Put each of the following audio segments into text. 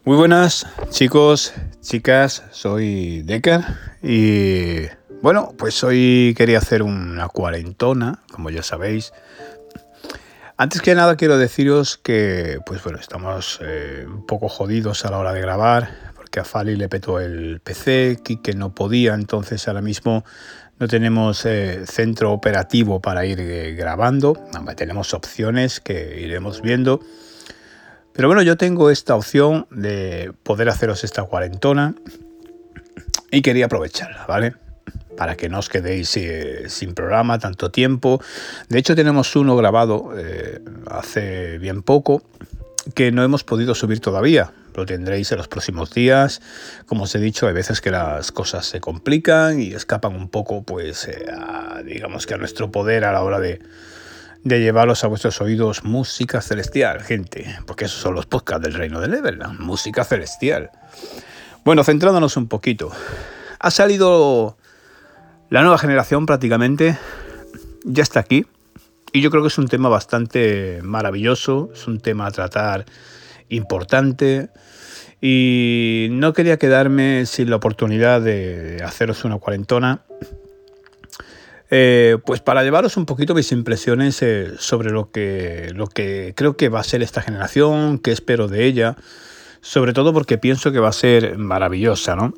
Muy buenas chicos, chicas, soy Decker y bueno, pues hoy quería hacer una cuarentona, como ya sabéis. Antes que nada quiero deciros que pues bueno, estamos un poco jodidos a la hora de grabar, porque a Fali le petó el PC, Quique no podía, entonces ahora mismo no tenemos centro operativo para ir grabando. Tenemos opciones que iremos viendo. Pero bueno, yo tengo esta opción de poder haceros esta cuarentona y quería aprovecharla, ¿vale? Para que no os quedéis sin programa tanto tiempo. De hecho, tenemos uno grabado hace bien poco que no hemos podido subir todavía. Lo tendréis en los próximos días. Como os he dicho, hay veces que las cosas se complican y escapan un poco, pues, digamos que a nuestro poder a la hora de llevaros a vuestros oídos música celestial, gente, porque esos son los podcasts del reino de Neverland, música celestial. Bueno, centrándonos un poquito, ha salido la nueva generación prácticamente, ya está aquí, y yo creo que es un tema bastante maravilloso, es un tema a tratar importante, y no quería quedarme sin la oportunidad de haceros una cuarentona, pues para llevaros un poquito mis impresiones sobre lo que creo que va a ser esta generación, qué espero de ella, sobre todo porque pienso que va a ser maravillosa, ¿no?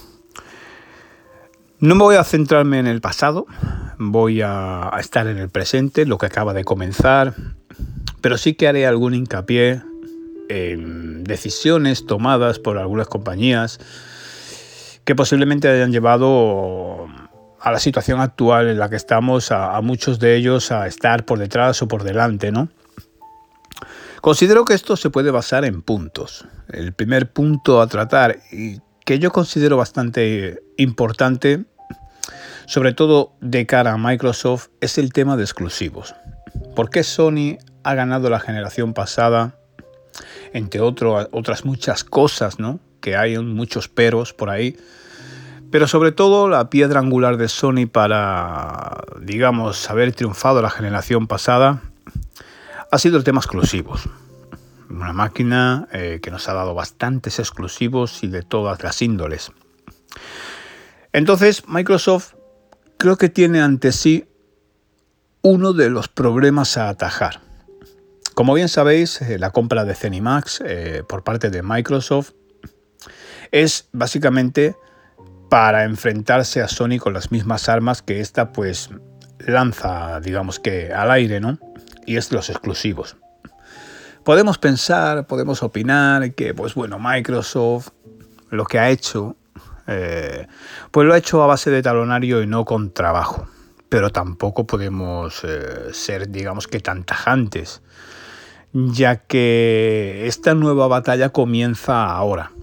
No me voy a centrarme en el pasado, voy a estar en el presente, lo que acaba de comenzar, pero sí que haré algún hincapié en decisiones tomadas por algunas compañías que posiblemente hayan llevado a la situación actual en la que estamos, a muchos de ellos a estar por detrás o por delante, ¿no? Considero que esto se puede basar en puntos. El primer punto a tratar, y que yo considero bastante importante, sobre todo de cara a Microsoft, es el tema de exclusivos. ¿Por qué Sony ha ganado la generación pasada? Entre otras muchas cosas, ¿no? Que hay muchos peros por ahí. Pero sobre todo la piedra angular de Sony para, digamos, haber triunfado la generación pasada ha sido el tema exclusivos. Una máquina que nos ha dado bastantes exclusivos y de todas las índoles. Entonces, Microsoft creo que tiene ante sí uno de los problemas a atajar. Como bien sabéis, la compra de ZeniMax por parte de Microsoft es básicamente para enfrentarse a Sony con las mismas armas que esta pues lanza, digamos que al aire, ¿no? Y es los exclusivos. Podemos pensar, podemos opinar que pues bueno, Microsoft lo que ha hecho, pues lo ha hecho a base de talonario y no con trabajo. Pero tampoco podemos ser, digamos que tan tajantes, ya que esta nueva batalla comienza ahora.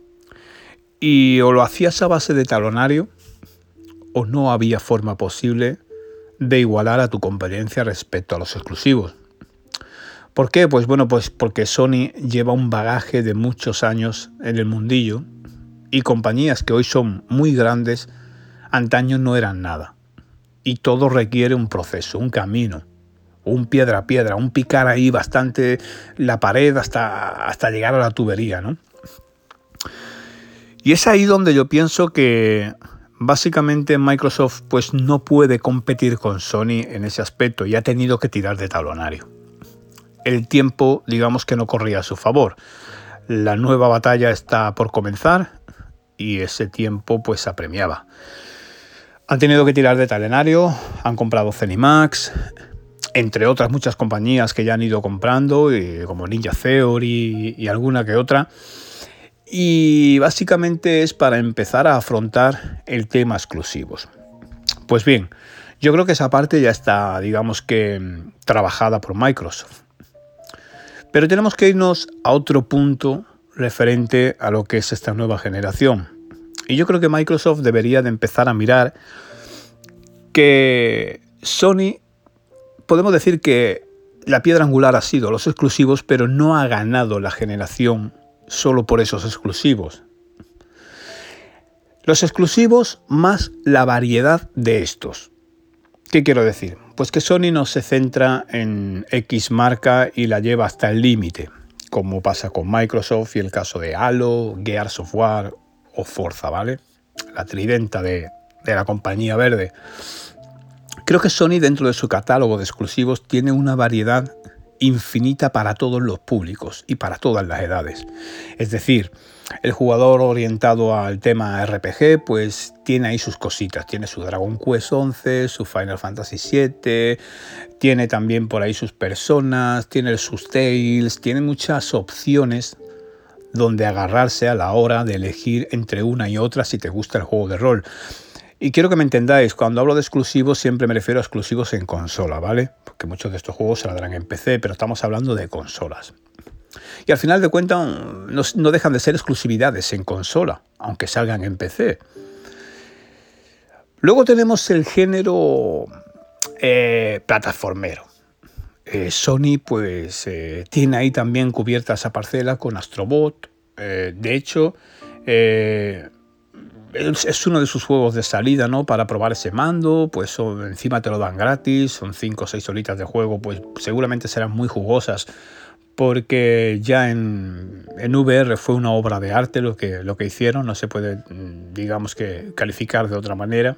Y o lo hacías a base de talonario o no había forma posible de igualar a tu competencia respecto a los exclusivos. ¿Por qué? Pues bueno, pues porque Sony lleva un bagaje de muchos años en el mundillo y compañías que hoy son muy grandes, antaño no eran nada. Y todo requiere un proceso, un camino, un piedra a piedra, un picar ahí bastante la pared hasta llegar a la tubería, ¿no? Y es ahí donde yo pienso que básicamente Microsoft pues no puede competir con Sony en ese aspecto y ha tenido que tirar de talonario. El tiempo, digamos que no corría a su favor. La nueva batalla está por comenzar y ese tiempo pues apremiaba. Han tenido que tirar de talonario, han comprado ZeniMax, entre otras muchas compañías que ya han ido comprando, como Ninja Theory y alguna que otra. Y básicamente es para empezar a afrontar el tema exclusivos. Pues bien, yo creo que esa parte ya está, digamos que, trabajada por Microsoft. Pero tenemos que irnos a otro punto referente a lo que es esta nueva generación. Y yo creo que Microsoft debería de empezar a mirar que Sony, podemos decir que la piedra angular ha sido los exclusivos, pero no ha ganado la generación solo por esos exclusivos. Los exclusivos más la variedad de estos. ¿Qué quiero decir? Pues que Sony no se centra en X marca y la lleva hasta el límite, como pasa con Microsoft y el caso de Halo, Gears of War o Forza, ¿vale? La tridenta de la compañía verde. Creo que Sony, dentro de su catálogo de exclusivos, tiene una variedad infinita para todos los públicos y para todas las edades. Es decir, el jugador orientado al tema RPG, pues tiene ahí sus cositas. Tiene su Dragon Quest 11, su Final Fantasy 7, tiene también por ahí sus Personas, tiene sus Tales, tiene muchas opciones donde agarrarse a la hora de elegir entre una y otra si te gusta el juego de rol. Y quiero que me entendáis, cuando hablo de exclusivos siempre me refiero a exclusivos en consola, ¿vale? Porque muchos de estos juegos saldrán en PC, pero estamos hablando de consolas. Y al final de cuentas no dejan de ser exclusividades en consola, aunque salgan en PC. Luego tenemos el género plataformero. Sony pues tiene ahí también cubierta esa parcela con Astrobot. De hecho, es uno de sus juegos de salida, ¿no? Para probar ese mando, pues encima te lo dan gratis, son 5 o 6 horitas de juego, pues seguramente serán muy jugosas, porque ya en VR fue una obra de arte lo que hicieron, no se puede, digamos, que calificar de otra manera.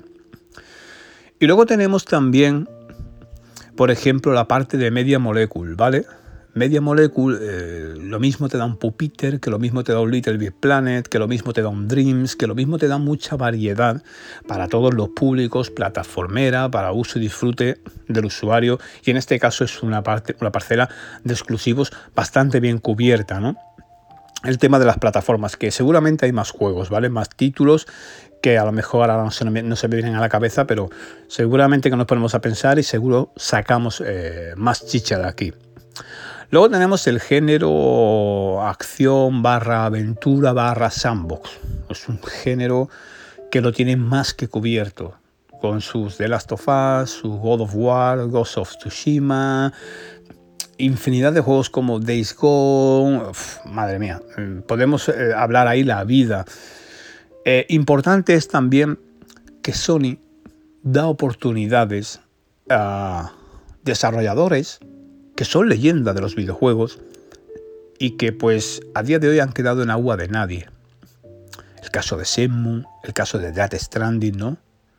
Y luego tenemos también, por ejemplo, la parte de Media Molecule, ¿vale? Media Molecule, lo mismo te da un Puppeteer, que lo mismo te da un Little Big Planet, que lo mismo te da un Dreams, que lo mismo te da mucha variedad para todos los públicos, plataformera, para uso y disfrute del usuario, y en este caso es una parcela de exclusivos bastante bien cubierta, ¿no? El tema de las plataformas, que seguramente hay más juegos, ¿vale? Más títulos que a lo mejor ahora no se me vienen a la cabeza, pero seguramente que nos ponemos a pensar y seguro sacamos más chicha de aquí. Luego tenemos el género acción / aventura / sandbox. Es un género que lo tiene más que cubierto, con sus The Last of Us, su God of War, Ghost of Tsushima, infinidad de juegos como Days Gone. Madre mía, podemos hablar ahí la vida. Importante es también que Sony da oportunidades a desarrolladores que son leyenda de los videojuegos y que pues a día de hoy han quedado en agua de nadie. El caso de Shenmue, el caso de Death Stranding, ¿no?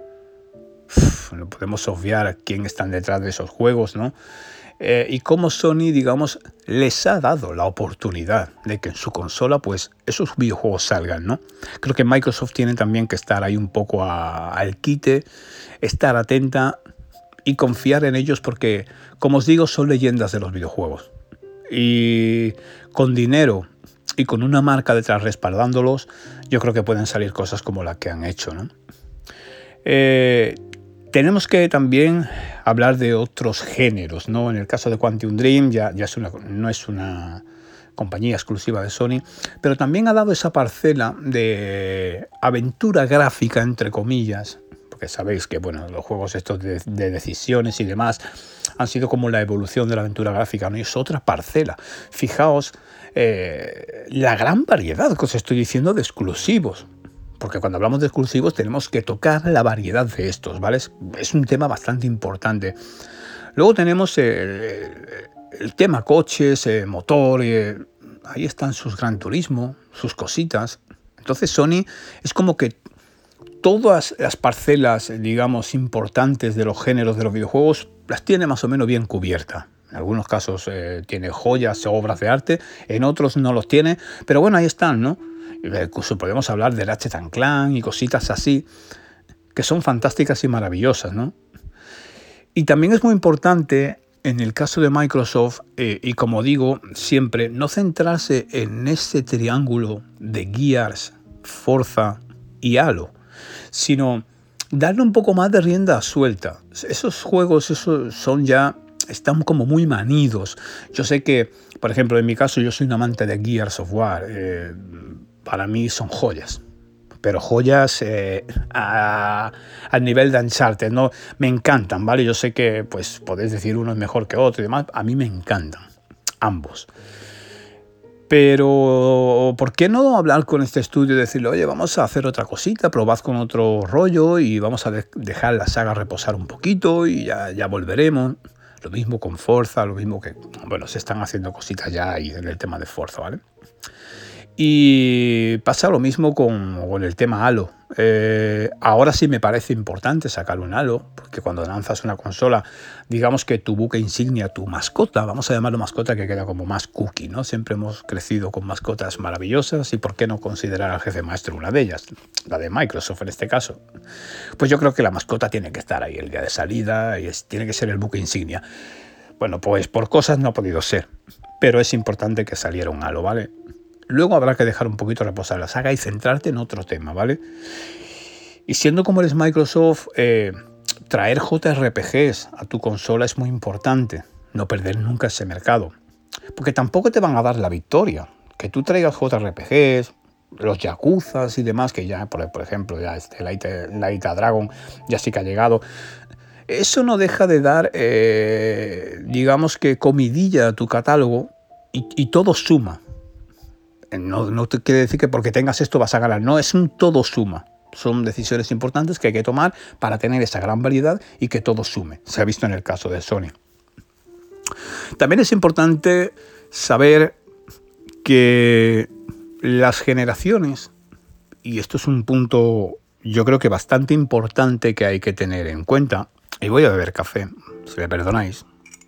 No podemos obviar quién están detrás de esos juegos, ¿no? Y cómo Sony, digamos, les ha dado la oportunidad de que en su consola pues esos videojuegos salgan, ¿no? Creo que Microsoft tiene también que estar ahí un poco al quite, estar atenta y confiar en ellos porque, como os digo, son leyendas de los videojuegos. Y con dinero y con una marca detrás respaldándolos, yo creo que pueden salir cosas como las que han hecho, ¿no? Tenemos que también hablar de otros géneros, ¿no? En el caso de Quantic Dream ya no es una compañía exclusiva de Sony, pero también ha dado esa parcela de aventura gráfica, entre comillas, que sabéis que bueno, los juegos estos de decisiones y demás han sido como la evolución de la aventura gráfica, ¿no? Y es otra parcela. Fijaos la gran variedad que os estoy diciendo de exclusivos, porque cuando hablamos de exclusivos tenemos que tocar la variedad de estos, ¿vale? Es un tema bastante importante. Luego tenemos el tema coches, motor, ahí están sus Gran Turismo, sus cositas. Entonces Sony es como que todas las parcelas, digamos, importantes de los géneros de los videojuegos las tiene más o menos bien cubiertas. En algunos casos tiene joyas o obras de arte, en otros no los tiene, pero bueno, ahí están, ¿no? Incluso podemos hablar de Ratchet & Clank y cositas así, que son fantásticas y maravillosas, ¿no? Y también es muy importante, en el caso de Microsoft, y como digo siempre, no centrarse en ese triángulo de Gears, Forza y Halo, sino darle un poco más de rienda suelta. Esos juegos están como muy manidos. Yo sé que, por ejemplo, en mi caso yo soy un amante de Gears of War. Para mí son joyas, pero joyas al nivel de Uncharted, ¿no? Me encantan, ¿vale? Yo sé que pues podéis decir uno es mejor que otro y demás. A mí me encantan ambos. Pero, ¿por qué no hablar con este estudio y decirle, oye, vamos a hacer otra cosita, probad con otro rollo y vamos a dejar la saga reposar un poquito y ya volveremos? Lo mismo con Forza, lo mismo que, bueno, se están haciendo cositas ya ahí en el tema de Forza, ¿vale? Y pasa lo mismo con el tema Halo. Ahora sí me parece importante sacar un Halo, porque cuando lanzas una consola, digamos que tu buque insignia, tu mascota, vamos a llamarlo mascota, que queda como más cookie, ¿no? Siempre hemos crecido con mascotas maravillosas y ¿por qué no considerar al jefe maestro una de ellas? La de Microsoft en este caso. Pues yo creo que la mascota tiene que estar ahí el día de salida y tiene que ser el buque insignia. Bueno, pues por cosas no ha podido ser, pero es importante que saliera un Halo, ¿vale? Luego habrá que dejar un poquito reposar la saga y centrarte en otro tema, ¿vale? Y siendo como eres Microsoft, traer JRPGs a tu consola es muy importante. No perder nunca ese mercado. Porque tampoco te van a dar la victoria. Que tú traigas JRPGs, los Yakuzas y demás, que ya, por ejemplo, ya Light Dragon ya sí que ha llegado. Eso no deja de dar, digamos que comidilla a tu catálogo y todo suma. No te quiere decir que porque tengas esto vas a ganar, no, es un todo suma. Son decisiones importantes que hay que tomar para tener esa gran variedad y que todo sume. Se ha visto en el caso de Sony. También es importante saber que las generaciones, y esto es un punto yo creo que bastante importante que hay que tener en cuenta, y voy a beber café, si me perdonáis.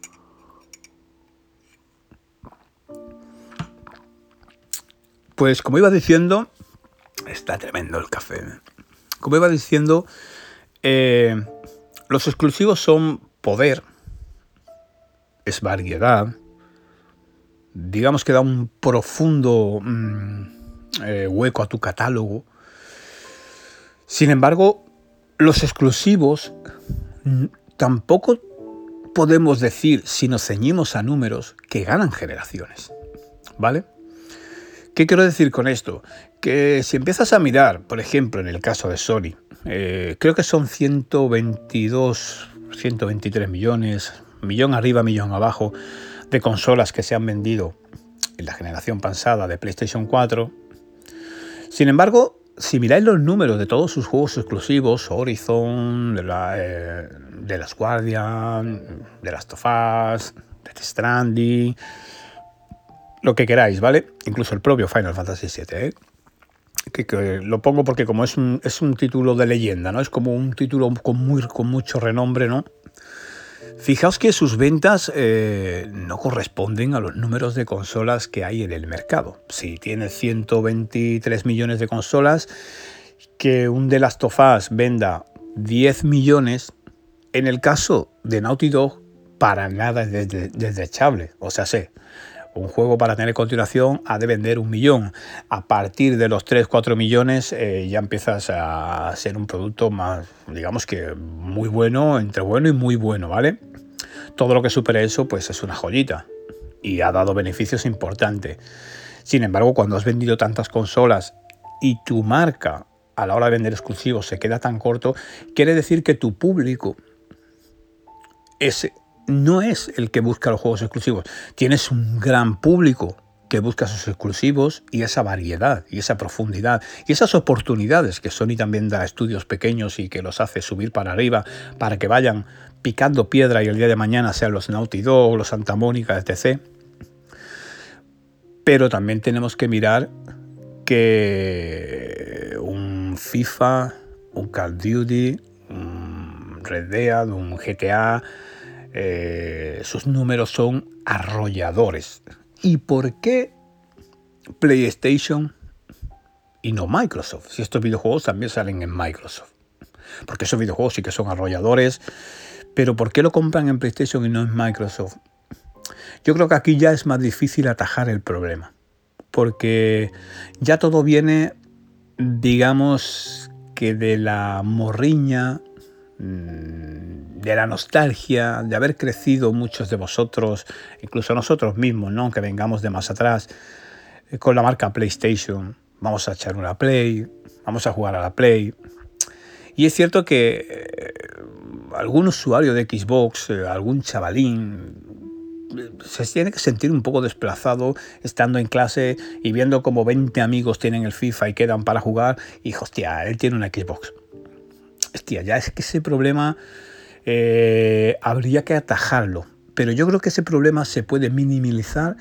Pues como iba diciendo, está tremendo el café. Como iba diciendo, los exclusivos son poder, es variedad, digamos que da un profundo hueco a tu catálogo. Sin embargo, los exclusivos tampoco podemos decir, si nos ceñimos a números, que ganan generaciones, ¿vale? ¿Qué quiero decir con esto? Que si empiezas a mirar, por ejemplo, en el caso de Sony, creo que son 122, 123 millones, millón arriba, millón abajo, de consolas que se han vendido en la generación pasada de PlayStation 4. Sin embargo, si miráis los números de todos sus juegos exclusivos, Horizon, de Last Guardian, de Last of Us, Death Stranding, lo que queráis, ¿vale? Incluso el propio Final Fantasy VII, ¿eh? Que lo pongo porque como es un título de leyenda, ¿no? Es como un título con mucho renombre, ¿no? Fijaos que sus ventas no corresponden a los números de consolas que hay en el mercado. Si tiene 123 millones de consolas, que un The Last of Us venda 10 millones, en el caso de Naughty Dog, para nada es desechable. O sea, un juego para tener continuación ha de vender 1 millón. A partir de los 3-4 millones ya empiezas a ser un producto más, digamos que muy bueno, entre bueno y muy bueno, ¿vale? Todo lo que supere eso pues es una joyita y ha dado beneficios importantes. Sin embargo, cuando has vendido tantas consolas y tu marca a la hora de vender exclusivos se queda tan corto, quiere decir que tu público no es el que busca los juegos exclusivos. Tienes un gran público que busca sus exclusivos y esa variedad y esa profundidad y esas oportunidades que Sony también da a estudios pequeños y que los hace subir para arriba para que vayan picando piedra y el día de mañana sean los Naughty Dog, los Santa Mónica, etc. Pero también tenemos que mirar que un FIFA, un Call of Duty, un Red Dead, un GTA, sus números son arrolladores. ¿Y por qué PlayStation y no Microsoft? Si estos videojuegos también salen en Microsoft. Porque esos videojuegos sí que son arrolladores. Pero ¿por qué lo compran en PlayStation y no en Microsoft? Yo creo que aquí ya es más difícil atajar el problema. Porque ya todo viene, digamos, que de la morriña, de la nostalgia, de haber crecido muchos de vosotros, incluso nosotros mismos, ¿no? Que vengamos de más atrás, con la marca PlayStation. Vamos a echar una Play, vamos a jugar a la Play. Y es cierto que algún usuario de Xbox, algún chavalín, se tiene que sentir un poco desplazado estando en clase y viendo como 20 amigos tienen el FIFA y quedan para jugar y, hostia, él tiene una Xbox. Hostia, ya es que ese problema habría que atajarlo. pero yo creo que ese problema se puede minimizar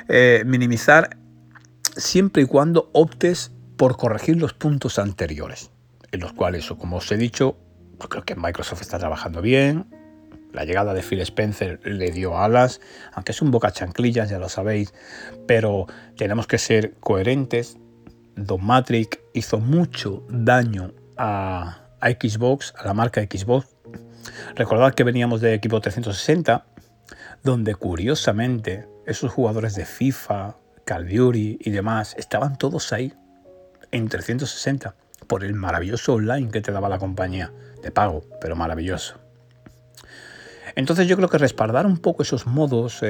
siempre y cuando optes por corregir los puntos anteriores, en los cuales, como os he dicho, pues creo que Microsoft está trabajando bien. La llegada de Phil Spencer le dio alas, aunque es un boca chanclillas, ya lo sabéis, pero tenemos que ser coherentes. Don Matrix hizo mucho daño a Xbox, a la marca Xbox. Recordad que veníamos de Xbox 360, donde curiosamente esos jugadores de FIFA, Call of Duty y demás estaban todos ahí en 360 por el maravilloso online que te daba la compañía, de pago, pero maravilloso. Entonces yo creo que respaldar un poco esos modos,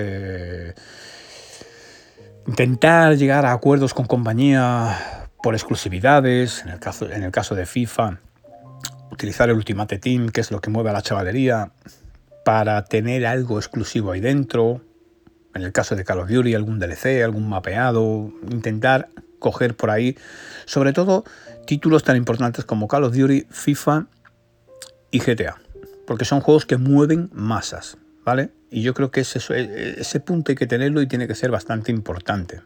intentar llegar a acuerdos con compañía por exclusividades, en el caso de FIFA, utilizar el Ultimate Team, que es lo que mueve a la chavalería, para tener algo exclusivo ahí dentro. En el caso de Call of Duty, algún DLC, algún mapeado, intentar coger por ahí, sobre todo títulos tan importantes como Call of Duty, FIFA y GTA, porque son juegos que mueven masas, ¿vale? Y yo creo que ese punto hay que tenerlo y tiene que ser bastante importante.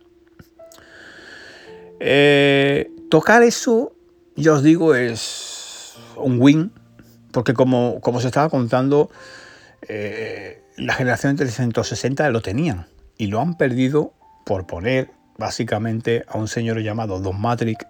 Tocar eso, ya os digo, es un win, porque como os estaba contando, la generación de 360 lo tenían y lo han perdido por poner básicamente a un señor llamado Don Matrix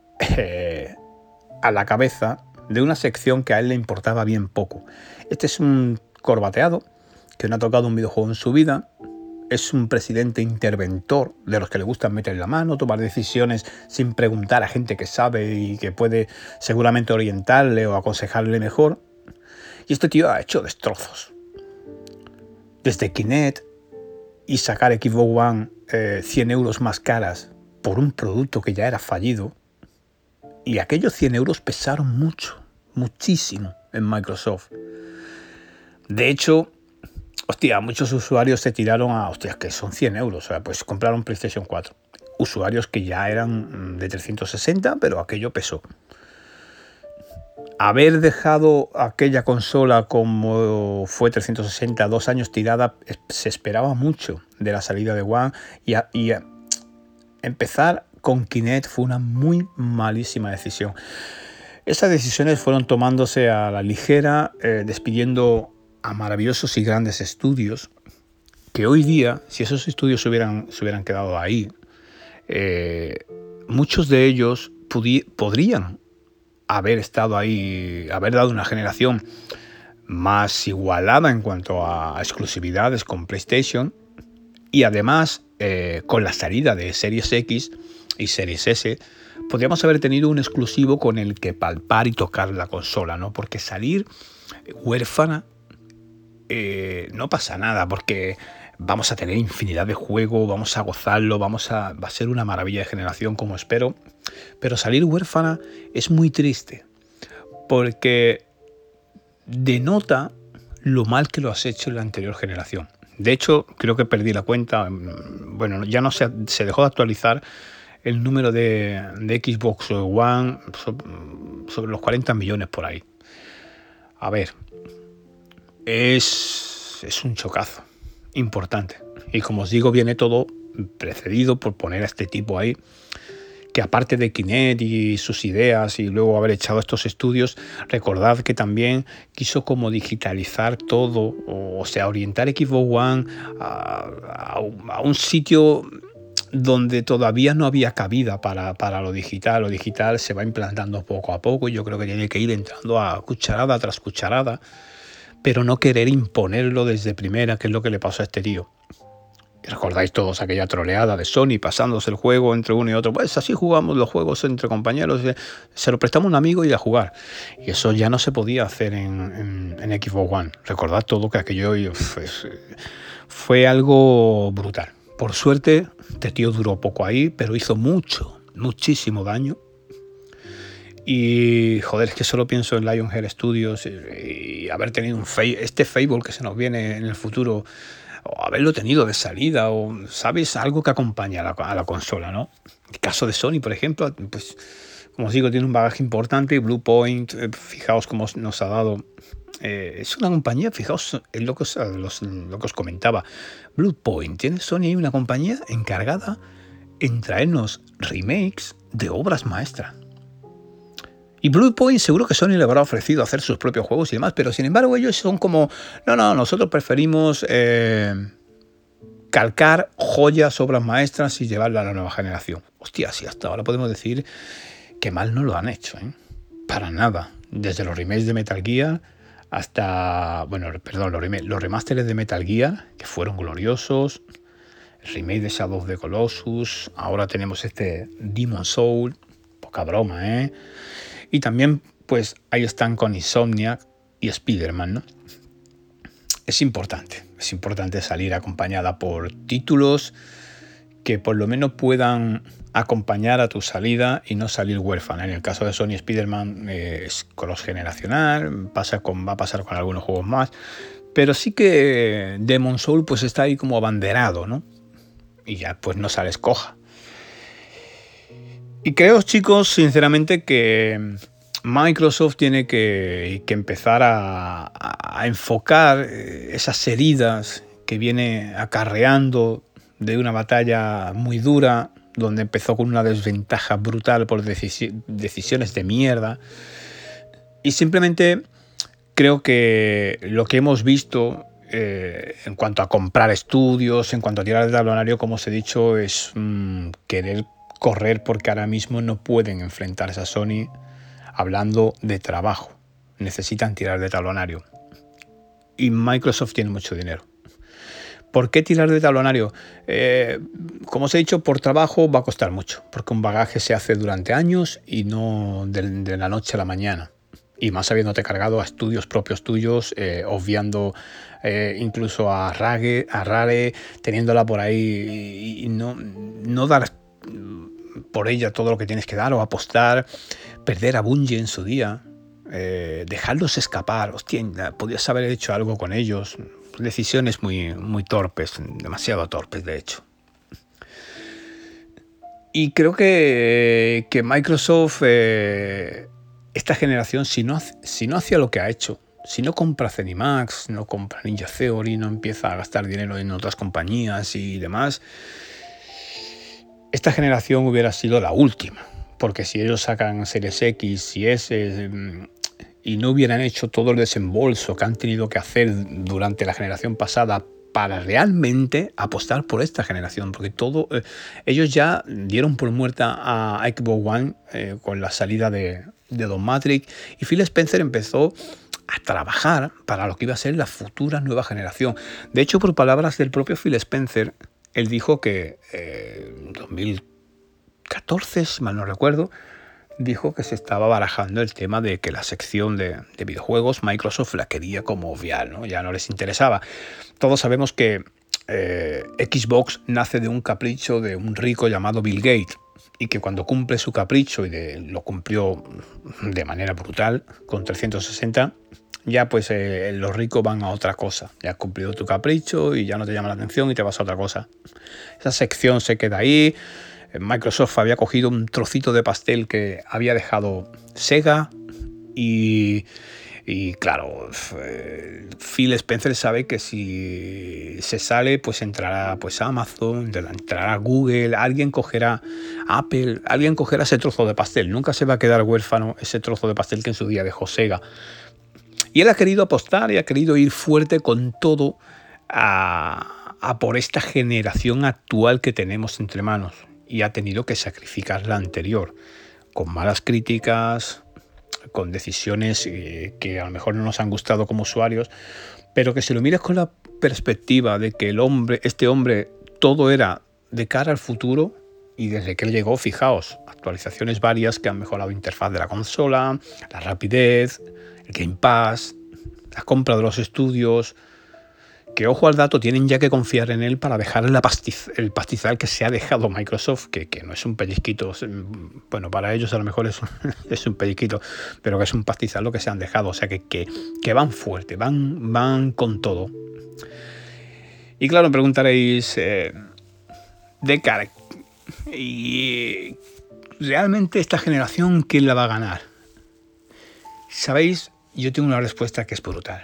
a la cabeza de una sección que a él le importaba bien poco. Este es un corbateado que no ha tocado un videojuego en su vida, es un presidente interventor de los que le gustan meter la mano, tomar decisiones sin preguntar a gente que sabe y que puede seguramente orientarle o aconsejarle mejor. Y este tío ha hecho destrozos. Desde Kinect y sacar Xbox One 100 euros más caras por un producto que ya era fallido. Y aquellos 100 euros pesaron mucho, muchísimo en Microsoft. De hecho, muchos usuarios se tiraron a, que son 100 euros, o sea, pues compraron PlayStation 4. Usuarios que ya eran de 360, pero aquello pesó. Haber dejado aquella consola como fue 360 2 años tirada, se esperaba mucho de la salida de One y empezar con Kinect fue una muy malísima decisión. Esas decisiones fueron tomándose a la ligera, despidiendo a maravillosos y grandes estudios que hoy día, si esos estudios se hubieran quedado ahí, muchos de ellos podrían haber estado ahí, haber dado una generación más igualada en cuanto a exclusividades con PlayStation, y además con la salida de Series X y Series S podríamos haber tenido un exclusivo con el que palpar y tocar la consola, ¿no? Porque salir huérfana no pasa nada, porque vamos a tener infinidad de juegos, vamos a gozarlo, va a ser una maravilla de generación, como espero. Pero salir huérfana es muy triste, porque denota lo mal que lo has hecho en la anterior generación. De hecho, creo que perdí la cuenta. Bueno, ya no se dejó de actualizar el número de Xbox One sobre los 40 millones por ahí. A ver, es un chocazo importante. Y como os digo, viene todo precedido por poner a este tipo ahí, que aparte de Kinect y sus ideas y luego haber echado estos estudios, recordad que también quiso como digitalizar todo, o sea, orientar Xbox One a un sitio donde todavía no había cabida para lo digital. Lo digital se va implantando poco a poco y yo creo que tiene que ir entrando a cucharada tras cucharada, pero no querer imponerlo desde primera, que es lo que le pasó a este tío. Recordáis todos aquella troleada de Sony pasándose el juego entre uno y otro. Pues así jugamos los juegos entre compañeros. Se lo prestamos a un amigo y a jugar. Y eso ya no se podía hacer en Xbox One. Recordad todo que aquello fue algo brutal. Por suerte, este tío duró poco ahí, pero hizo muchísimo daño. Y joder, es que solo pienso en Lionhead Studios y haber tenido este Fable que se nos viene en el futuro, o haberlo tenido de salida, o sabes, algo que acompaña a la consola, ¿no? El caso de Sony, por ejemplo, pues como os digo, tiene un bagaje importante. Bluepoint, fijaos cómo nos ha dado es una compañía, fijaos en lo que os comentaba, Bluepoint, tiene Sony una compañía encargada en traernos remakes de obras maestras. Y Bluepoint seguro que Sony le habrá ofrecido hacer sus propios juegos y demás, pero sin embargo ellos son como, no, nosotros preferimos calcar joyas, obras maestras y llevarlas a la nueva generación. Hostia, sí, hasta ahora podemos decir que mal no lo han hecho, ¿eh? Para nada. Desde los remakes de Metal Gear hasta, los remasteres de Metal Gear, que fueron gloriosos, el remake de Shadow of the Colossus, ahora tenemos este Demon's Souls, poca broma, ¿eh? Y también, pues, ahí están con Insomniac y Spider-Man, ¿no? Es importante salir acompañada por títulos que por lo menos puedan acompañar a tu salida y no salir huérfana. En el caso de Sony, Spider-Man es cross-generacional, va a pasar con algunos juegos más, pero sí que Demon's Souls pues está ahí como abanderado, ¿no? Y ya pues no sales coja. Y creo, chicos, sinceramente que Microsoft tiene que empezar a enfocar esas heridas que viene acarreando de una batalla muy dura, donde empezó con una desventaja brutal por decisiones de mierda. Y simplemente creo que lo que hemos visto en cuanto a comprar estudios, en cuanto a tirar de talonario, como os he dicho, es querer correr porque ahora mismo no pueden enfrentarse a Sony hablando de trabajo. Necesitan tirar de talonario. Y Microsoft tiene mucho dinero. ¿Por qué tirar de talonario? Como os he dicho, por trabajo va a costar mucho, porque un bagaje se hace durante años y no de la noche a la mañana. Y más habiéndote cargado a estudios propios tuyos, obviando incluso a Rare, teniéndola por ahí y no dar por ella todo lo que tienes que dar o apostar, perder a Bungie en su día, dejarlos escapar. Hostia, podías haber hecho algo con ellos. Decisiones muy, muy torpes, demasiado torpes de hecho. Y creo que Microsoft, esta generación, si no hacía lo que ha hecho, si no compra Zenimax, no compra Ninja Theory, no empieza a gastar dinero en otras compañías y demás, esta generación hubiera sido la última. Porque si ellos sacan Series X y S y no hubieran hecho todo el desembolso que han tenido que hacer durante la generación pasada para realmente apostar por esta generación, porque ellos ya dieron por muerta a Xbox One con la salida de Don Matrix, y Phil Spencer empezó a trabajar para lo que iba a ser la futura nueva generación. De hecho, por palabras del propio Phil Spencer, él dijo que en 2014, si mal no recuerdo, dijo que se estaba barajando el tema de que la sección de videojuegos Microsoft la quería como obviar, ¿no? Ya no les interesaba. Todos sabemos que Xbox nace de un capricho de un rico llamado Bill Gates, y que cuando cumple su capricho, y lo cumplió de manera brutal con 360, ya pues los ricos van a otra cosa. Ya has cumplido tu capricho y ya no te llama la atención y te vas a otra cosa. Esa sección se queda ahí. Microsoft había cogido un trocito de pastel que había dejado Sega y claro, Phil Spencer sabe que si se sale, pues entrará pues Amazon, entrará Google, alguien cogerá Apple, alguien cogerá ese trozo de pastel. Nunca se va a quedar huérfano ese trozo de pastel que en su día dejó Sega. Y él ha querido apostar y ha querido ir fuerte con todo a por esta generación actual que tenemos entre manos. Y ha tenido que sacrificar la anterior, con malas críticas, con decisiones que a lo mejor no nos han gustado como usuarios, pero que si lo miras con la perspectiva de que este hombre, todo era de cara al futuro, y desde que él llegó, fijaos, actualizaciones varias que han mejorado la interfaz de la consola, la rapidez, el Game Pass, la compra de los estudios, que ojo al dato, tienen ya que confiar en él para dejar el pastizal que se ha dejado Microsoft, que no es un pellizquito, bueno, para ellos a lo mejor es un pellizquito, pero que es un pastizal lo que se han dejado, o sea que van fuerte, van con todo. Y claro, me preguntaréis, Deckard, ¿y realmente esta generación quién la va a ganar? ¿Sabéis? yo tengo una respuesta que es brutal.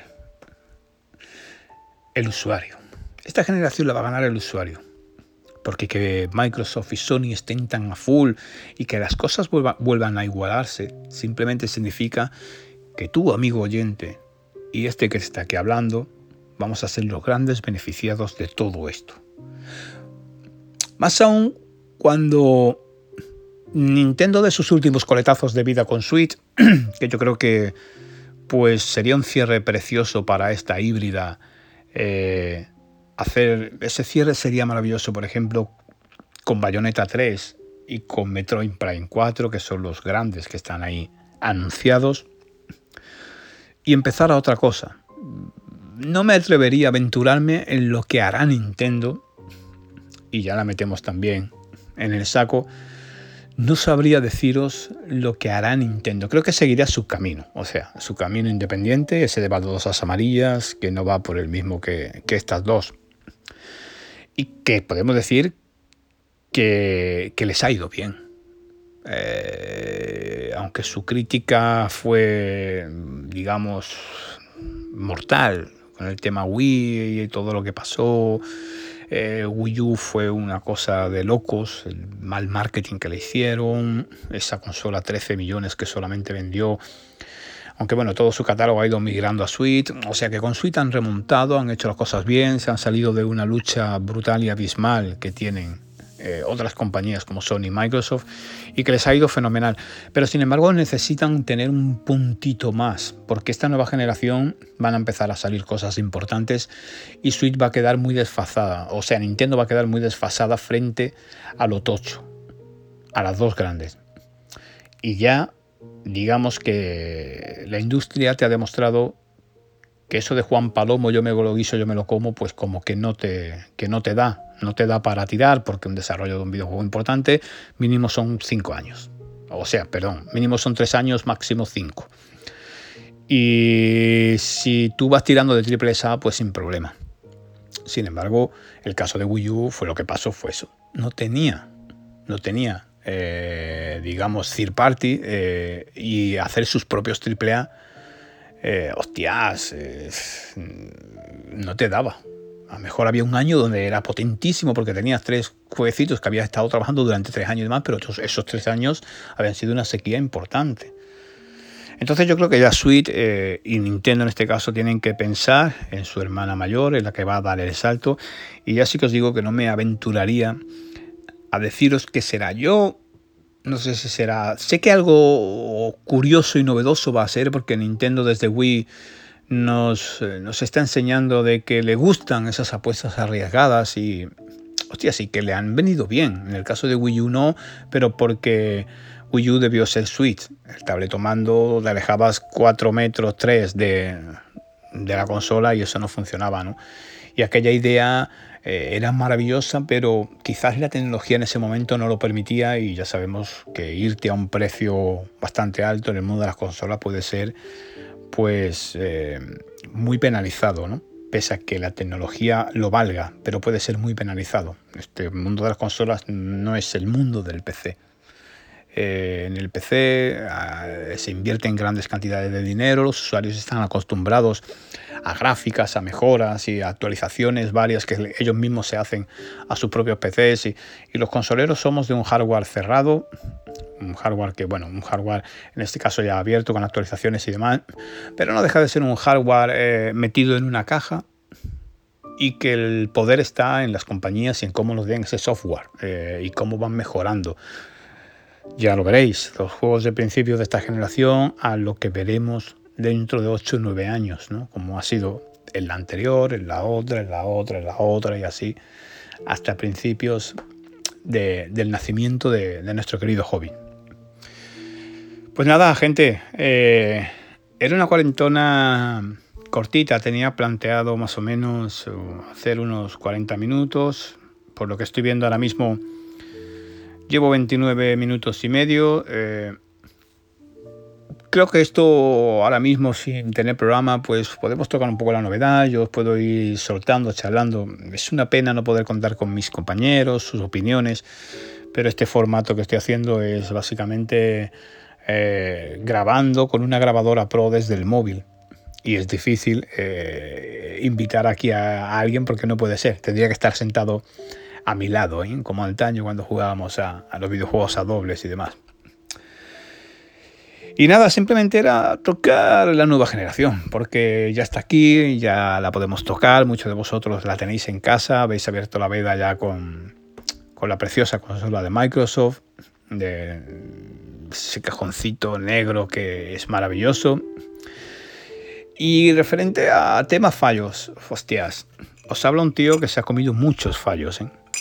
El usuario. Esta generación la va a ganar el usuario. Porque que Microsoft y Sony estén tan a full y que las cosas vuelvan a igualarse, simplemente significa que tú, amigo oyente, y este que está aquí hablando, vamos a ser los grandes beneficiados de todo esto. Más aún cuando Nintendo de sus últimos coletazos de vida con Switch, que yo creo que pues sería un cierre precioso para esta híbrida. Hacer ese cierre sería maravilloso, por ejemplo, con Bayonetta 3 y con Metroid Prime 4, que son los grandes que están ahí anunciados, y empezar a otra cosa. No me atrevería a aventurarme en lo que hará Nintendo, y ya la metemos también en el saco. No sabría deciros lo que hará Nintendo. Creo que seguirá su camino, o sea, su camino independiente, ese de baldosas amarillas, que no va por el mismo que estas dos. Y que podemos decir que les ha ido bien. Aunque su crítica fue, digamos, mortal con el tema Wii y todo lo que pasó. Wii U fue una cosa de locos, el mal marketing que le hicieron, esa consola 13 millones que solamente vendió, aunque bueno, todo su catálogo ha ido migrando a Switch, o sea que con Switch han remontado, han hecho las cosas bien, se han salido de una lucha brutal y abismal que tienen otras compañías como Sony y Microsoft, y que les ha ido fenomenal. Pero sin embargo necesitan tener un puntito más, porque esta nueva generación van a empezar a salir cosas importantes y Switch va a quedar muy desfasada, o sea, Nintendo va a quedar muy desfasada frente a lo tocho, a las dos grandes. Y ya digamos que la industria te ha demostrado que eso de Juan Palomo, yo me lo guiso, yo me lo como, pues como que no te da para tirar, porque un desarrollo de un videojuego importante mínimo son 5 años. O sea, perdón, mínimo son 3 años, máximo 5. Y si tú vas tirando de triple A, pues sin problema. Sin embargo, el caso de Wii U fue lo que pasó, fue eso. No tenía digamos, third party y hacer sus propios AAA, no te daba. A lo mejor había un año donde era potentísimo porque tenías 3 jueguecitos que habías estado trabajando durante 3 años y más, pero esos 3 años habían sido una sequía importante. Entonces yo creo que ya Switch y Nintendo en este caso tienen que pensar en su hermana mayor, en la que va a dar el salto, y ya sí que os digo que no me aventuraría a deciros qué será. Yo no sé si será... Sé que algo curioso y novedoso va a ser, porque Nintendo desde Wii nos está enseñando de que le gustan esas apuestas arriesgadas y, hostia, sí que le han venido bien. En el caso de Wii U no, pero porque Wii U debió ser Switch. El tabletomando le alejabas 4 metros 3 de la consola y eso no funcionaba, ¿no? Y aquella idea era maravillosa, pero quizás la tecnología en ese momento no lo permitía, y ya sabemos que irte a un precio bastante alto en el mundo de las consolas puede ser pues muy penalizado, ¿no? Pese a que la tecnología lo valga, pero puede ser muy penalizado. Este mundo de las consolas no es el mundo del PC. En el PC se invierte en grandes cantidades de dinero, los usuarios están acostumbrados a gráficas, a mejoras y a actualizaciones varias que ellos mismos se hacen a sus propios PCs, y los consoleros somos de un hardware cerrado, un hardware en este caso ya abierto con actualizaciones y demás, pero no deja de ser un hardware metido en una caja, y que el poder está en las compañías y en cómo nos den ese software y cómo van mejorando. Ya lo veréis, los juegos de principio de esta generación a lo que veremos dentro de 8 o 9 años, ¿no? Como ha sido en la anterior, en la otra y así hasta principios del nacimiento de nuestro querido hobby. Pues nada, gente, era una cuarentona cortita, tenía planteado más o menos hacer unos 40 minutos, por lo que estoy viendo ahora mismo. Llevo 29 minutos y medio. Creo que esto ahora mismo, sin tener programa, pues podemos tocar un poco la novedad. Yo os puedo ir soltando, charlando. Es una pena no poder contar con mis compañeros, sus opiniones, pero este formato que estoy haciendo es básicamente grabando con una grabadora Pro desde el móvil. Y es difícil invitar aquí a alguien porque no puede ser. Tendría que estar sentado a mi lado, como antaño cuando jugábamos a los videojuegos a dobles y demás. Y nada, simplemente era tocar la nueva generación, porque ya está aquí, ya la podemos tocar, muchos de vosotros la tenéis en casa, habéis abierto la veda ya con la preciosa consola de Microsoft, de ese cajoncito negro que es maravilloso. Y referente a temas fallos, hostias, os habla un tío que se ha comido muchos fallos,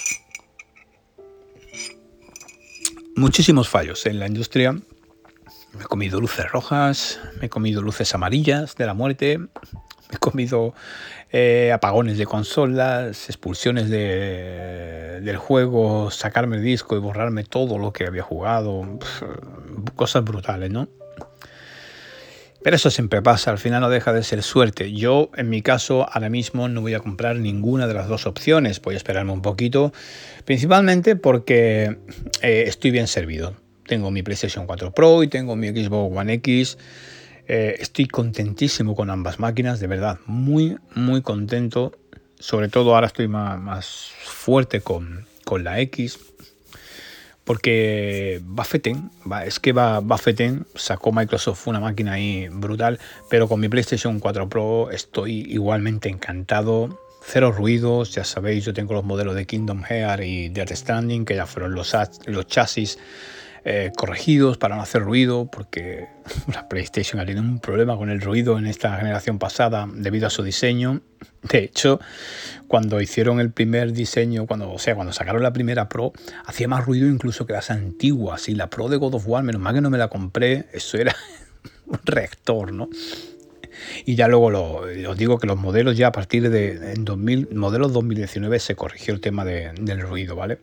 muchísimos fallos en la industria. Me he comido luces rojas, me he comido luces amarillas de la muerte, me he comido apagones de consolas, expulsiones del juego, sacarme el disco y borrarme todo lo que había jugado, cosas brutales, ¿no? Pero eso siempre pasa, al final no deja de ser suerte. Yo, en mi caso, ahora mismo no voy a comprar ninguna de las dos opciones, voy a esperarme un poquito, principalmente porque estoy bien servido. Tengo mi PlayStation 4 Pro y tengo mi Xbox One X. Estoy contentísimo con ambas máquinas, de verdad, muy, muy contento. Sobre todo ahora estoy más fuerte con la X. Porque Buffetten sacó Microsoft una máquina ahí brutal, pero con mi PlayStation 4 Pro estoy igualmente encantado. Cero ruidos, ya sabéis, yo tengo los modelos de Kingdom Hearts y Death Stranding, que ya fueron los chasis corregidos para no hacer ruido, porque la PlayStation ha tenido un problema con el ruido en esta generación pasada debido a su diseño. De hecho, cuando hicieron el primer diseño, cuando sacaron la primera Pro, hacía más ruido incluso que las antiguas. Y la Pro de God of War, menos mal que no me la compré, eso era un reactor, ¿no? Y ya luego os digo que los modelos ya a partir de modelos 2019 se corrigió el tema del ruido, ¿vale?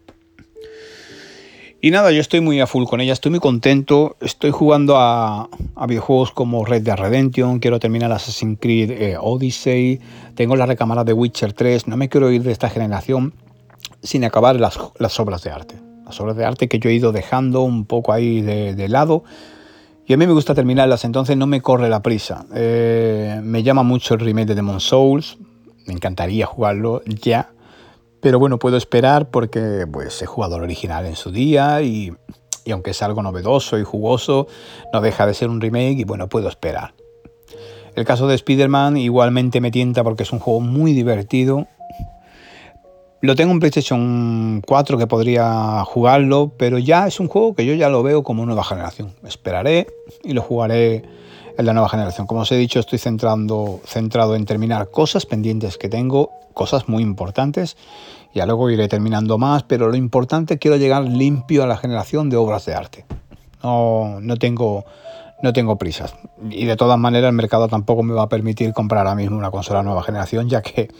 Y nada, yo estoy muy a full con ella, estoy muy contento, estoy jugando a videojuegos como Red Dead Redemption, quiero terminar Assassin's Creed Odyssey, tengo la recámara de Witcher 3, no me quiero ir de esta generación sin acabar las obras de arte. Las obras de arte que yo he ido dejando un poco ahí de lado y a mí me gusta terminarlas, entonces no me corre la prisa. Me llama mucho el remake de Demon's Souls, me encantaría jugarlo ya. Pero bueno, puedo esperar porque pues he jugado al original en su día y aunque es algo novedoso y jugoso, no deja de ser un remake y bueno, puedo esperar. El caso de Spider-Man igualmente me tienta porque es un juego muy divertido. Lo tengo en PlayStation 4 que podría jugarlo, pero ya es un juego que yo ya lo veo como nueva generación. Esperaré y lo jugaré en la nueva generación. Como os he dicho, estoy centrado en terminar cosas pendientes que tengo, cosas muy importantes. Ya luego iré terminando más, pero lo importante, quiero llegar limpio a la generación de obras de arte. No tengo prisas. Y de todas maneras el mercado tampoco me va a permitir comprar ahora mismo una consola nueva generación, ya que,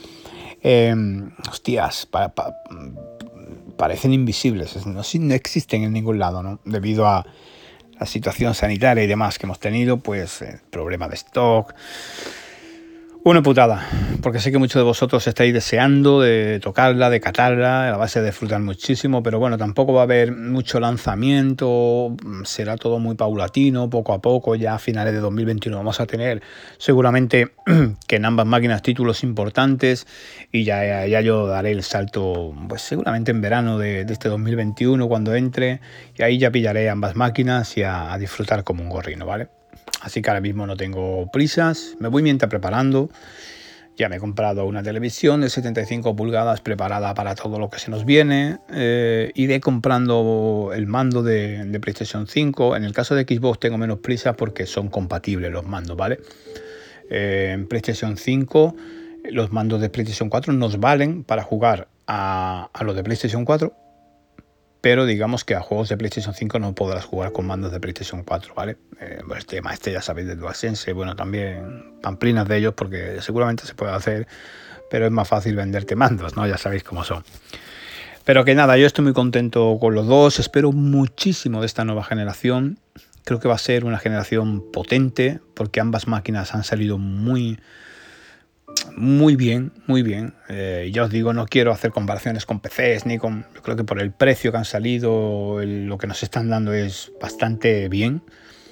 parecen invisibles. No existen en ningún lado, ¿no? Debido a la situación sanitaria y demás que hemos tenido, pues problema de stock. Una putada, porque sé que muchos de vosotros estáis deseando de tocarla, de catarla, la vais a disfrutar muchísimo, pero bueno, tampoco va a haber mucho lanzamiento, será todo muy paulatino, poco a poco, ya a finales de 2021 vamos a tener seguramente que en ambas máquinas títulos importantes y ya yo daré el salto, pues seguramente en verano de este 2021 cuando entre, y ahí ya pillaré ambas máquinas y a disfrutar como un gorrino, ¿vale? Así que ahora mismo no tengo prisas, me voy mientras preparando. Ya me he comprado una televisión de 75 pulgadas preparada para todo lo que se nos viene. Iré comprando el mando de PlayStation 5. En el caso de Xbox tengo menos prisa porque son compatibles los mandos, ¿vale? En PlayStation 5 los mandos de PlayStation 4 nos valen para jugar a los de PlayStation 4. Pero digamos que a juegos de PlayStation 5 no podrás jugar con mandos de PlayStation 4, ¿vale? El tema ya sabéis del DualSense, bueno, también pamplinas de ellos porque seguramente se puede hacer, pero es más fácil venderte mandos, ¿no? Ya sabéis cómo son. Pero que nada, yo estoy muy contento con los dos, espero muchísimo de esta nueva generación. Creo que va a ser una generación potente porque ambas máquinas han salido muy bien. Ya os digo, no quiero hacer comparaciones con PCs ni con... Creo que por el precio que han salido, lo que nos están dando es bastante bien.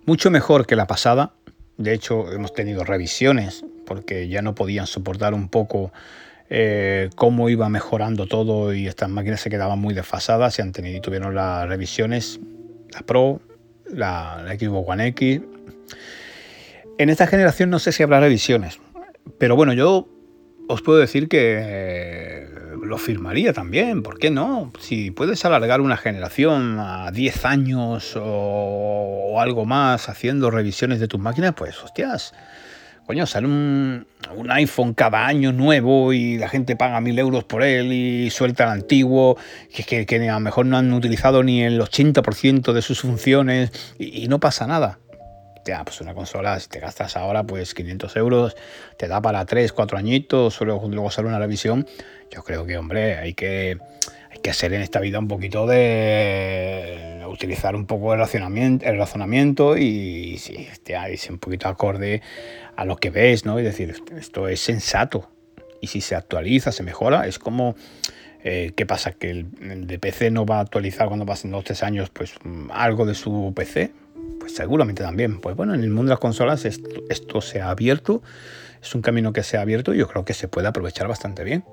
mucho mejor que la pasada. De hecho, hemos tenido revisiones porque ya no podían soportar un poco cómo iba mejorando todo y estas máquinas se quedaban muy desfasadas. Tuvieron las revisiones, la Pro, la Xbox One X. En esta generación no sé si habrá revisiones, pero bueno, yo os puedo decir que lo firmaría también, ¿por qué no? Si puedes alargar una generación a 10 años o algo más haciendo revisiones de tus máquinas, pues hostias, coño, sale un iPhone cada año nuevo y la gente paga 1.000 euros por él y suelta el antiguo, que a lo mejor no han utilizado ni el 80% de sus funciones y no pasa nada. Ya, pues una consola, si te gastas ahora pues 500 euros, te da para 3, 4 añitos, luego sale una revisión. Yo creo que, hombre, hay que hacer en esta vida un poquito de utilizar un poco el razonamiento y sí, es un poquito acorde a lo que ves, ¿no? Y decir, esto es sensato. Y si se actualiza, se mejora, es como... ¿qué pasa? ¿Que el de PC no va a actualizar cuando pasen 2 o 3 años pues algo de su PC? Pues seguramente también. Pues bueno, en el mundo de las consolas esto se ha abierto, es un camino que se ha abierto y yo creo que se puede aprovechar bastante bien.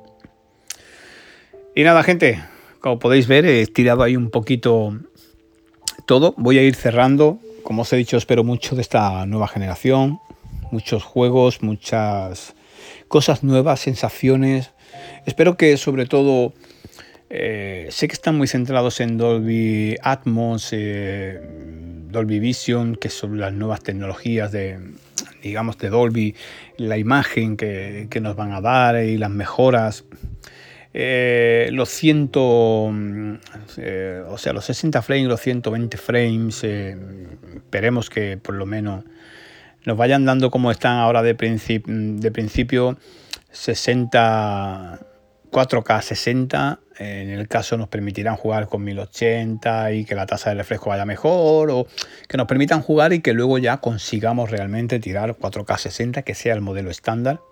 Y nada, gente, como podéis ver, he tirado ahí un poquito todo. Voy a ir cerrando. Como os he dicho, espero mucho de esta nueva generación. Muchos juegos, muchas cosas nuevas, sensaciones. Espero que sobre todo... sé que están muy centrados en Dolby Atmos, Dolby Vision, que son las nuevas tecnologías de Dolby, la imagen que nos van a dar y las mejoras. Los 60 frames, los 120 frames, esperemos que por lo menos nos vayan dando como están ahora de principio 60, 4K 60. En el caso nos permitirán jugar con 1080 y que la tasa de refresco vaya mejor, o que nos permitan jugar y que luego ya consigamos realmente tirar 4K 60, que sea el modelo estándar.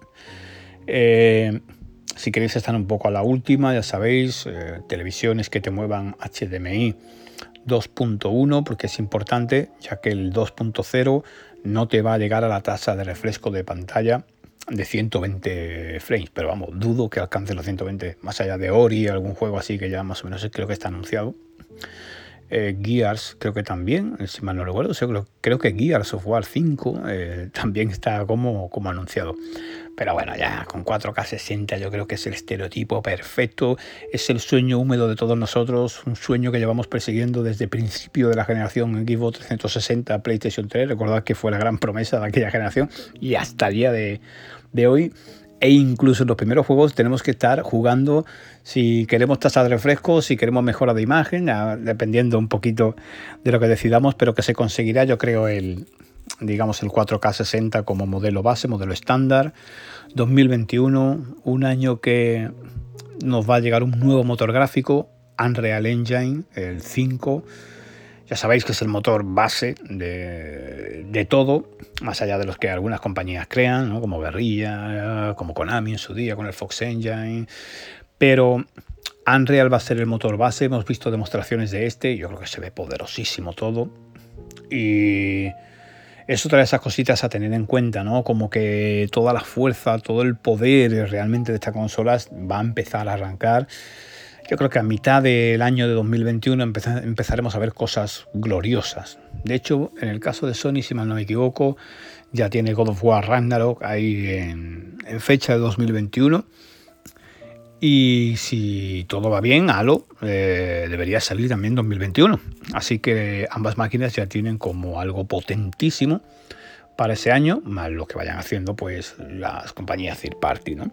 Si queréis estar un poco a la última, ya sabéis, televisiones que te muevan HDMI 2.1, porque es importante, ya que el 2.0 no te va a llegar a la tasa de refresco de pantalla de 120 frames, pero vamos, dudo que alcance los 120, más allá de Ori, algún juego así que ya más o menos creo que está anunciado. Gears creo que también, si mal no recuerdo, creo que Gears of War 5 también está como anunciado. Pero bueno, ya con 4K 60 yo creo que es el estereotipo perfecto, es el sueño húmedo de todos nosotros, un sueño que llevamos persiguiendo desde el principio de la generación Xbox 360, PlayStation 3, recordad que fue la gran promesa de aquella generación y hasta el día de hoy. E incluso en los primeros juegos tenemos que estar jugando si queremos tasa de refresco, si queremos mejora de imagen, dependiendo un poquito de lo que decidamos, pero que se conseguirá, yo creo, el 4K 60 como modelo base, modelo estándar. 2021, un año que nos va a llegar un nuevo motor gráfico, Unreal Engine, el 5. Ya sabéis que es el motor base de todo, más allá de los que algunas compañías crean, ¿no? Como Guerrilla, como Konami en su día con el Fox Engine. Pero Unreal va a ser el motor base. Hemos visto demostraciones de yo creo que se ve poderosísimo todo. Y es otra de esas cositas a tener en cuenta, ¿no? Como que toda la fuerza, todo el poder realmente de estas consolas va a empezar a arrancar. Yo creo que a mitad del año de 2021 empezaremos a ver cosas gloriosas. De hecho, en el caso de Sony, si mal no me equivoco, ya tiene God of War Ragnarok ahí en fecha de 2021. Y si todo va bien, Halo debería salir también en 2021. Así que ambas máquinas ya tienen como algo potentísimo para ese año, más lo que vayan haciendo pues las compañías third party, ¿no?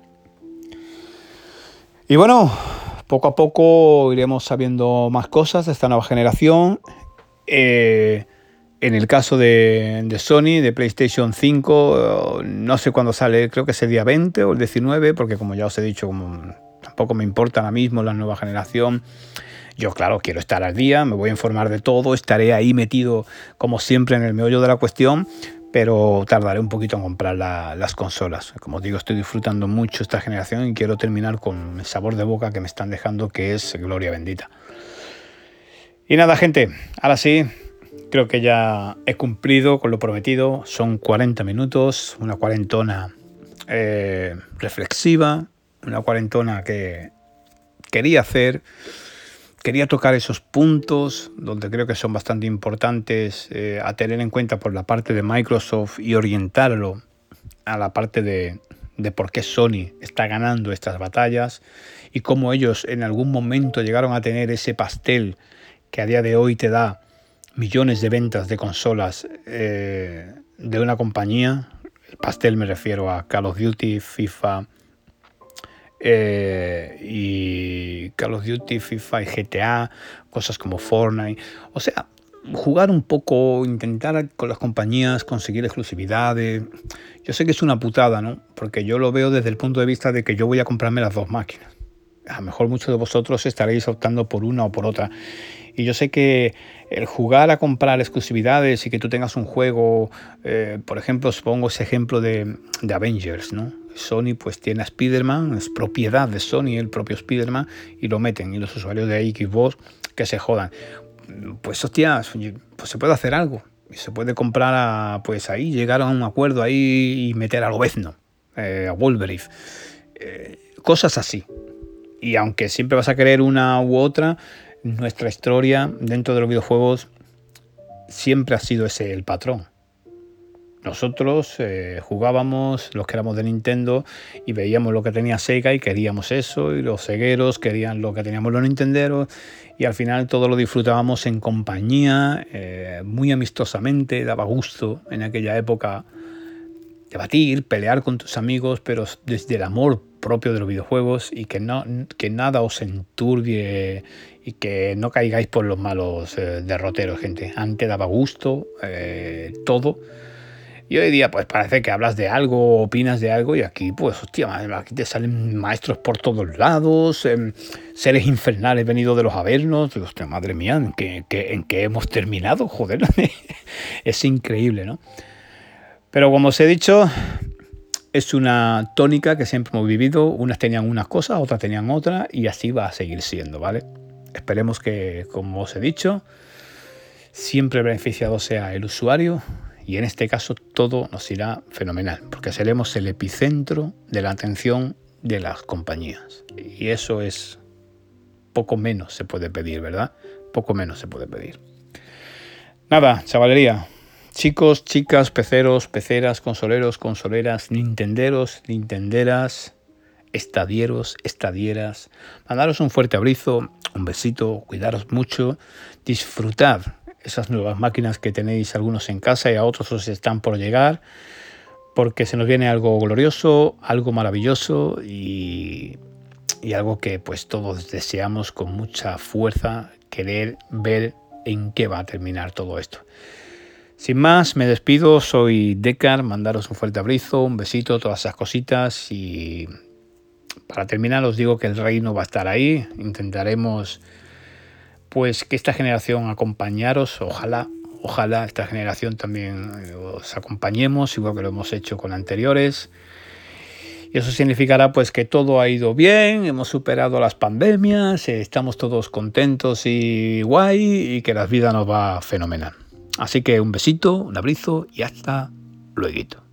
Y bueno, poco a poco iremos sabiendo más cosas de esta nueva generación. En el caso de Sony, de PlayStation 5, no sé cuándo sale, creo que es el día 20 o el 19, porque como ya os he dicho, tampoco me importa ahora mismo la nueva generación. Yo, claro, quiero estar al día, me voy a informar de todo, estaré ahí metido como siempre en el meollo de la cuestión, pero tardaré un poquito en comprar las consolas. Como os digo, estoy disfrutando mucho esta generación y quiero terminar con el sabor de boca que me están dejando, que es gloria bendita. Y nada, gente, ahora sí, creo que ya he cumplido con lo prometido. Son 40 minutos, una cuarentona reflexiva, una cuarentona que quería hacer. Quería tocar esos puntos donde creo que son bastante importantes a tener en cuenta por la parte de Microsoft y orientarlo a la parte de por qué Sony está ganando estas batallas y cómo ellos en algún momento llegaron a tener ese pastel que a día de hoy te da millones de ventas de consolas de una compañía. El pastel me refiero a Call of Duty, FIFA y Call of Duty, FIFA y GTA, cosas como Fortnite. O sea, jugar un poco, intentar con las compañías conseguir exclusividades. Yo sé que es una putada, ¿no? Porque yo lo veo desde el punto de vista de que yo voy a comprarme las dos máquinas. A lo mejor muchos de vosotros estaréis optando por una o por otra. Y yo sé que el jugar a comprar exclusividades y que tú tengas un juego, por ejemplo, os pongo ese ejemplo de Avengers, ¿no? Sony pues tiene a Spider-Man, es propiedad de Sony el propio Spider-Man, y lo meten. Y los usuarios de Xbox que se jodan. Pues hostias, pues se puede hacer algo. Y se puede comprar pues ahí, llegar a un acuerdo ahí y meter a Lobezno, a Wolverine. Cosas así. Y aunque siempre vas a querer una u otra, nuestra historia dentro de los videojuegos siempre ha sido ese el patrón. Nosotros jugábamos, los que éramos de Nintendo, y veíamos lo que tenía Sega y queríamos eso, y los cegueros querían lo que teníamos los nintenderos, y al final todo lo disfrutábamos en compañía, muy amistosamente. Daba gusto en aquella época debatir, pelear con tus amigos, pero desde el amor propio de los videojuegos, y que nada os enturbie y que no caigáis por los malos derroteros, gente. Antes daba gusto todo. Y hoy día pues parece que hablas de algo, opinas de algo, y aquí pues hostia, aquí te salen maestros por todos lados, seres infernales venidos de los avernos. Digo, hostia, madre mía, ¿en qué hemos terminado? Joder, es increíble, ¿no? Pero como os he dicho, es una tónica que siempre hemos vivido. Unas tenían unas cosas, otras tenían otras, y así va a seguir siendo, ¿vale? Esperemos que, como os he dicho, siempre el beneficiado sea el usuario, y en este caso todo nos irá fenomenal, porque seremos el epicentro de la atención de las compañías. Y eso es poco menos se puede pedir, ¿verdad? Poco menos se puede pedir. Nada, chavalería. Chicos, chicas, peceros, peceras, consoleros, consoleras, nintenderos, nintenderas, estadieros, estadieras. Mandaros un fuerte abrazo, un besito, cuidaros mucho, disfrutad esas nuevas máquinas que tenéis algunos en casa y a otros os están por llegar, porque se nos viene algo glorioso, algo maravilloso y algo que pues todos deseamos con mucha fuerza, querer ver en qué va a terminar todo esto. Sin más, me despido, soy Decar, mandaros un fuerte abrazo, un besito, todas esas cositas, y para terminar os digo que el reino va a estar ahí. Intentaremos pues que esta generación acompañaros, ojalá esta generación también os acompañemos, igual que lo hemos hecho con anteriores. Y eso significará pues que todo ha ido bien, hemos superado las pandemias, estamos todos contentos y guay, y que la vida nos va fenomenal. Así que un besito, un abrazo y hasta luego.